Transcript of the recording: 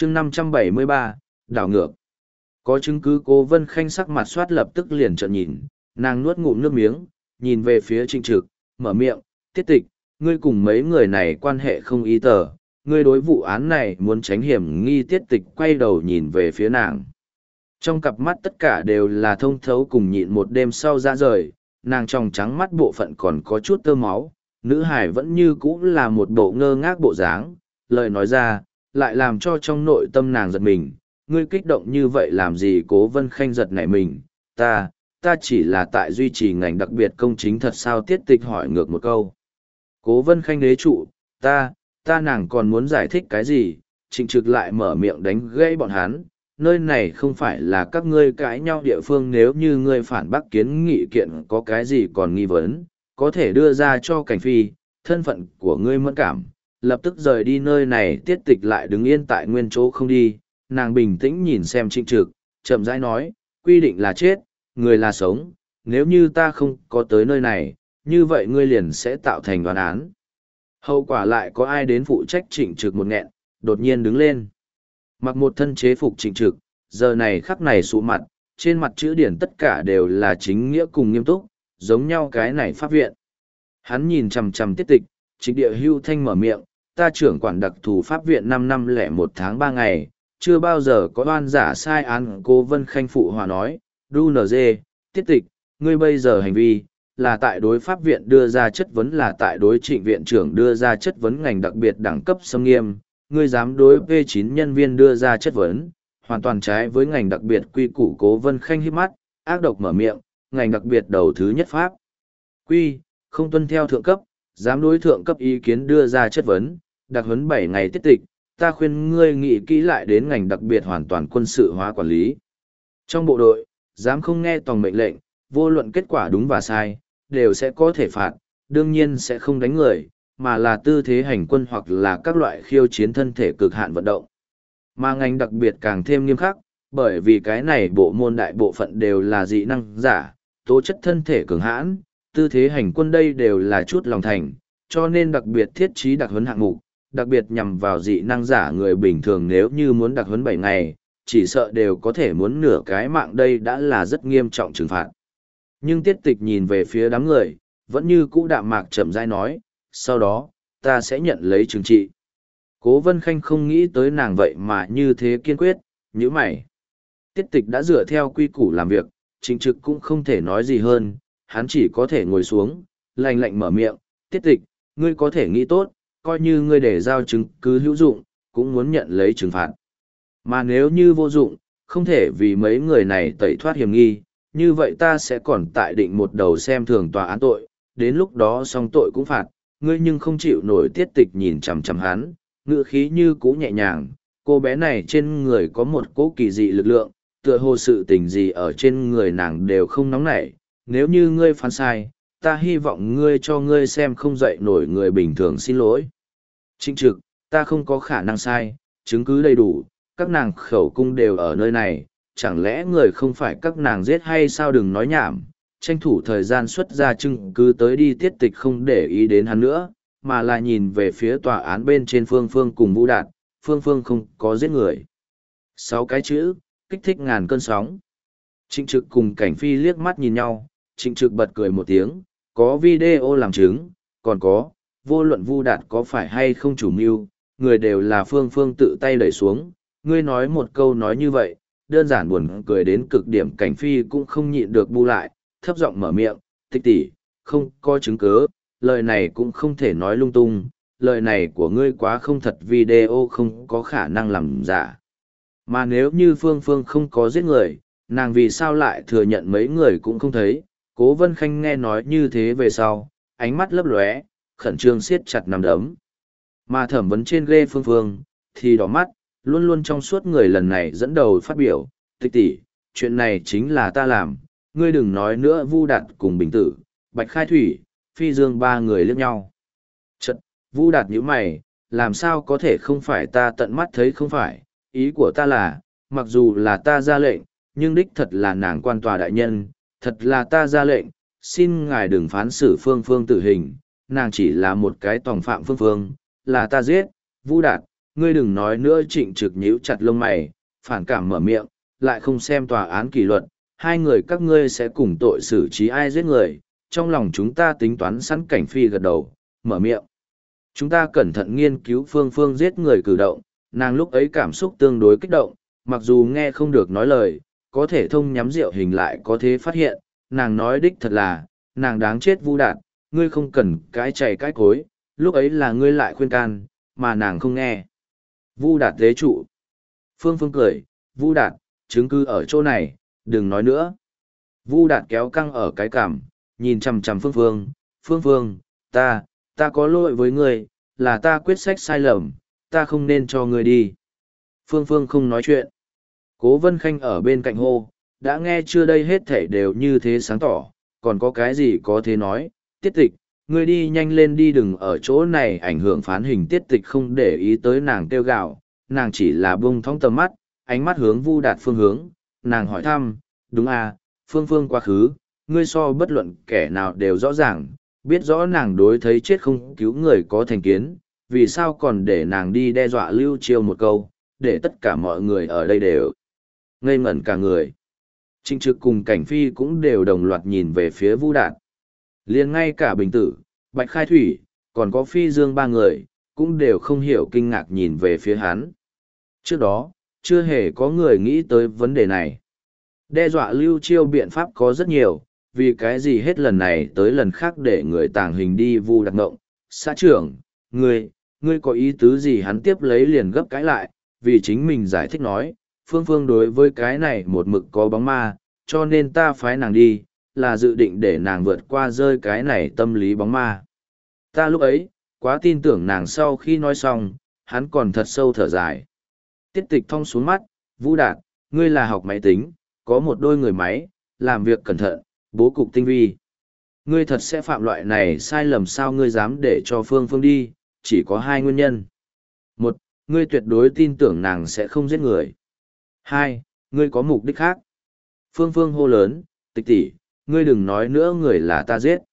chương 573, đảo ngược. Có chứng cứ Cố Vân Khanh sắc mặt soát lập tức liền trợn nhìn, nàng nuốt ngụm nước miếng, nhìn về phía Trịnh Trực, mở miệng, tiết tịch, ngươi cùng mấy người này quan hệ không ý tờ, ngươi đối vụ án này muốn tránh hiểm nghi. Tiết tịch quay đầu nhìn về phía nàng. Trong cặp mắt tất cả đều là thông thấu cùng nhịn một đêm sau ra rời, nàng tròng trắng mắt bộ phận còn có chút tơ máu, nữ hải vẫn như cũ là một bộ ngơ ngác bộ dáng, lời nói ra, lại làm cho trong nội tâm nàng giật mình, ngươi kích động như vậy làm gì? Cố Vân Khanh giật nảy mình, ta chỉ là tại duy trì ngành đặc biệt công chính thật sao? Tiết tịch hỏi ngược một câu. Cố Vân Khanh đế trụ, ta nàng còn muốn giải thích cái gì? Trịnh Trực lại mở miệng đánh gãy bọn hắn, nơi này không phải là các ngươi cãi nhau địa phương, nếu như ngươi phản bác kiến nghị kiện có cái gì còn nghi vấn, có thể đưa ra cho cảnh phi, thân phận của ngươi mẫn cảm, lập tức rời đi nơi này. Tiết tịch lại đứng yên tại nguyên chỗ không đi, nàng bình tĩnh nhìn xem Trịnh Trực, chậm rãi nói, quy định là chết, người là sống, nếu như ta không có tới nơi này, như vậy ngươi liền sẽ tạo thành đoán án. Hậu quả lại có ai đến phụ trách? Trịnh Trực một nghẹn, đột nhiên đứng lên. Mặc một thân chế phục Trịnh Trực, giờ này khắc này sụ mặt, trên mặt chữ điển tất cả đều là chính nghĩa cùng nghiêm túc, giống nhau cái này pháp viện. Hắn nhìn chằm chằm Tiết tịch, Trịnh Địa Hưu thanh mở miệng, ta trưởng quản đặc thù pháp viện 5 năm lẻ 1 tháng 3 ngày, chưa bao giờ có oan giả sai án. Cố Vân Khanh phụ hòa nói, DUNG, Tiết tịch, ngươi bây giờ hành vi, là tại đối pháp viện đưa ra chất vấn, là tại đối Trịnh viện trưởng đưa ra chất vấn. Ngành đặc biệt đẳng cấp xâm nghiêm, ngươi dám đối P9 nhân viên đưa ra chất vấn, hoàn toàn trái với ngành đặc biệt quy củ. Cố Vân Khanh híp mắt, ác độc mở miệng, ngành đặc biệt đầu thứ nhất pháp quy, không tuân theo thượng cấp, dám đối thượng cấp ý kiến đưa ra chất vấn, đặc huấn 7 ngày. Tiết tịch, ta khuyên ngươi nghĩ kỹ lại, đến ngành đặc biệt hoàn toàn quân sự hóa quản lý. Trong bộ đội, dám không nghe tòng mệnh lệnh, vô luận kết quả đúng và sai, đều sẽ có thể phạt, đương nhiên sẽ không đánh người, mà là tư thế hành quân hoặc là các loại khiêu chiến thân thể cực hạn vận động. Mà ngành đặc biệt càng thêm nghiêm khắc, bởi vì cái này bộ môn đại bộ phận đều là dị năng giả, tố chất thân thể cường hãn, tư thế hành quân đây đều là chút lòng thành, cho nên đặc biệt thiết trí đặc huấn hạng mục, đặc biệt nhằm vào dị năng giả. Người bình thường nếu như muốn đặc huấn 7 ngày, chỉ sợ đều có thể muốn nửa cái mạng, đây đã là rất nghiêm trọng trừng phạt. Nhưng Tiết tịch nhìn về phía đám người, vẫn như cũ đạm mạc chậm rãi nói, sau đó, ta sẽ nhận lấy trừng trị. Cố Vân Khanh không nghĩ tới nàng vậy mà như thế kiên quyết, nhíu mày. Tiết tịch đã dựa theo quy củ làm việc, Trịnh Trực cũng không thể nói gì hơn, hắn chỉ có thể ngồi xuống, lạnh lạnh mở miệng, Tiết tịch, ngươi có thể nghĩ tốt, coi như ngươi để giao chứng cứ hữu dụng, cũng muốn nhận lấy trừng phạt. Mà nếu như vô dụng, không thể vì mấy người này tẩy thoát hiểm nghi, như vậy ta sẽ còn tại định một đầu xem thường tòa án tội, đến lúc đó xong tội cũng phạt, ngươi nhưng không chịu nổi. Tiết tịch nhìn chằm chằm hắn, ngữ khí như cũ nhẹ nhàng, cô bé này trên người có một cỗ kỳ dị lực lượng, tựa hồ sự tình gì ở trên người nàng đều không nóng nảy, nếu như ngươi phán sai, ta hy vọng ngươi cho ngươi xem không dậy nổi người bình thường xin lỗi. Trịnh Trực, ta không có khả năng sai, chứng cứ đầy đủ, các nàng khẩu cung đều ở nơi này, chẳng lẽ người không phải các nàng giết hay sao? Đừng nói nhảm, tranh thủ thời gian xuất ra chứng cứ tới đi. Tiết tịch không để ý đến hắn nữa, mà là nhìn về phía tòa án bên trên Phương Phương cùng Vũ Đạt. Phương Phương không có giết người. 6 cái chữ, kích thích ngàn cơn sóng. Trịnh Trực cùng Cảnh Phi liếc mắt nhìn nhau, Trịnh Trực bật cười một tiếng, có video làm chứng, còn có, vô luận Vu Đạt có phải hay không chủ mưu, người đều là Phương Phương tự tay đẩy xuống. Ngươi nói một câu nói như vậy, đơn giản buồn cười đến cực điểm. Cảnh Phi cũng không nhịn được bu lại, thấp giọng mở miệng, Tịch tỷ, không có chứng cứ, lời này cũng không thể nói lung tung, lời này của ngươi quá không thật, video không có khả năng làm giả. Mà nếu như Phương Phương không có giết người, nàng vì sao lại thừa nhận mấy người cũng không thấy? Cố Vân Khanh nghe nói như thế về sau, ánh mắt lấp lóe, khẩn trương siết chặt nắm đấm. Mà thẩm vấn trên ghê Phương Phương, thì đỏ mắt, luôn luôn trong suốt người lần này dẫn đầu phát biểu, Tịch tỷ, chuyện này chính là ta làm, ngươi đừng nói nữa. Vu Đạt cùng Bình Tử, Bạch Khai Thủy, Phi Dương 3 người liếc nhau. Chật, Vu Đạt nhíu mày, làm sao có thể không phải, ta tận mắt thấy không phải, ý của ta là, mặc dù là ta ra lệnh, nhưng đích thật là nàng quan tòa đại nhân, thật là ta ra lệnh, xin ngài đừng phán xử Phương Phương tử hình, nàng chỉ là một cái tòng phạm. Phương Phương, là ta giết. Vu Đạt, ngươi đừng nói nữa. Trịnh Trực nhíu chặt lông mày, phản cảm mở miệng, lại không xem tòa án kỷ luật, hai người các ngươi sẽ cùng tội xử trí ai giết người, trong lòng chúng ta tính toán sẵn. Cảnh Phi gật đầu, mở miệng. Chúng ta cẩn thận nghiên cứu Phương Phương giết người cử động, nàng lúc ấy cảm xúc tương đối kích động, mặc dù nghe không được nói lời, có thể thông nhắm rượu hình lại có thể phát hiện, nàng nói đích thật là, nàng đáng chết Vu Đạt, ngươi không cần cái chày cái cối, lúc ấy là ngươi lại khuyên can, mà nàng không nghe. Vu Đạt tế trụ. Phương Phương cười, Vu Đạt, chứng cứ ở chỗ này, đừng nói nữa. Vu Đạt kéo căng ở cái cằm, nhìn chằm chằm Phương Phương, Phương Phương, ta có lỗi với ngươi, là ta quyết sách sai lầm, ta không nên cho ngươi đi. Phương Phương không nói chuyện. Cố Vân Khanh ở bên cạnh hô, đã nghe chưa đây hết thảy đều như thế sáng tỏ, còn có cái gì có thế nói, Tiết Tịch, ngươi đi nhanh lên đi, đừng ở chỗ này ảnh hưởng phán hình. Tiết Tịch không để ý tới nàng kêu gào, nàng chỉ là buông thõng tầm mắt, ánh mắt hướng Vu Đạt phương hướng, nàng hỏi thăm, đúng à, Phương Phương quá khứ, ngươi so bất luận kẻ nào đều rõ ràng, biết rõ nàng đối thấy chết không cứu người có thành kiến, vì sao còn để nàng đi đe dọa Lưu Chiêu một câu, để tất cả mọi người ở đây đều ngây ngẩn cả người. Trịnh Trực cùng Cảnh Phi cũng đều đồng loạt nhìn về phía Vu Đạt. Liền ngay cả Bình Tử, Bạch Khai Thủy, còn có Phi Dương ba người, cũng đều không hiểu kinh ngạc nhìn về phía hắn. Trước đó, chưa hề có người nghĩ tới vấn đề này. Đe dọa Lưu Chiêu biện pháp có rất nhiều, vì cái gì hết lần này tới lần khác để người tàng hình đi Vu Đạt ngộng. Xã trưởng, ngươi có ý tứ gì? Hắn tiếp lấy liền gấp cãi lại, vì chính mình giải thích nói, Phương Phương đối với cái này một mực có bóng ma, cho nên ta phái nàng đi, là dự định để nàng vượt qua rơi cái này tâm lý bóng ma. Ta lúc ấy, quá tin tưởng nàng. Sau khi nói xong, hắn còn thật sâu thở dài. Tiết Tịch thong xuống mắt, Vu Đạt, ngươi là học máy tính, có một đôi người máy, làm việc cẩn thận, bố cục tinh vi. Ngươi thật sẽ phạm loại này sai lầm sao? Ngươi dám để cho Phương Phương đi, chỉ có hai nguyên nhân. Một, ngươi tuyệt đối tin tưởng nàng sẽ không giết người. Hai, ngươi có mục đích khác. Phương Phương hô lớn, Tịch tỷ, ngươi đừng nói nữa, người là ta giết.